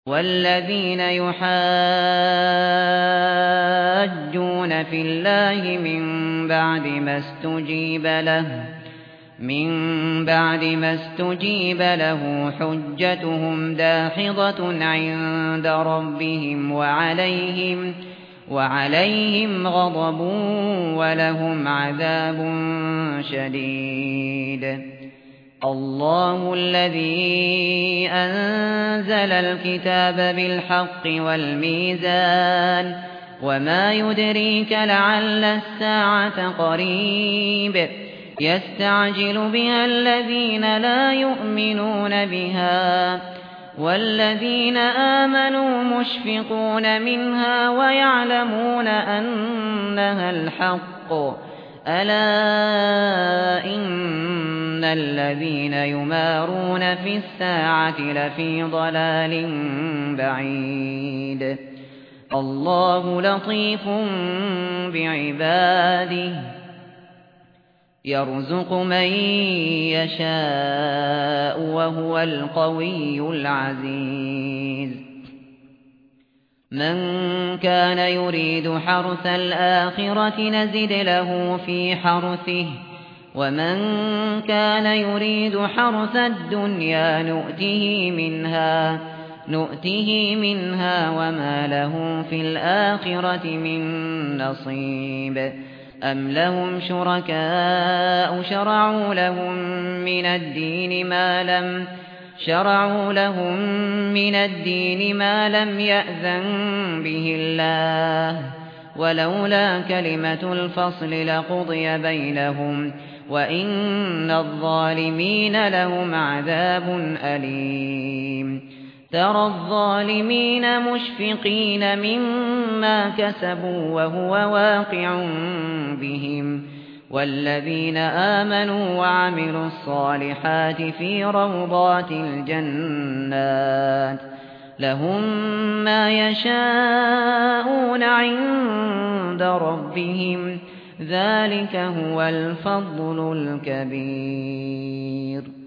والذين يحاجون في الله من بعد ما استجيب له حجتهم داحضة عند ربهم وعليهم غضب ولهم عذاب شديد. الله الذي أنزل الكتاب بالحق والميزان وما يدريك لعل الساعة قريب يستعجل بها الذين لا يؤمنون بها والذين آمنوا مشفقون منها ويعلمون أنها الحق ألا إن الذين يمارون في الساعة لفي ضلال بعيد. الله لطيف بعباده يرزق من يشاء وهو القوي العزيز. من كان يريد حرث الآخرة نزد له في حرثه ومن كان يريد حرث الدنيا نؤته منها وما له في الآخرة من نصيب. أم لهم شركاء شرعوا لهم من الدين ما لم يأذن به الله ولولا كلمة الفصل لقضي بينهم وإن الظالمين لهم عذاب أليم. ترى الظالمين مشفقين مما كسبوا وهو واقع بهم والذين آمنوا وعملوا الصالحات في روضات الجنات لهم ما يشاءون عند ربهم ذلك هو الفضل الكبير.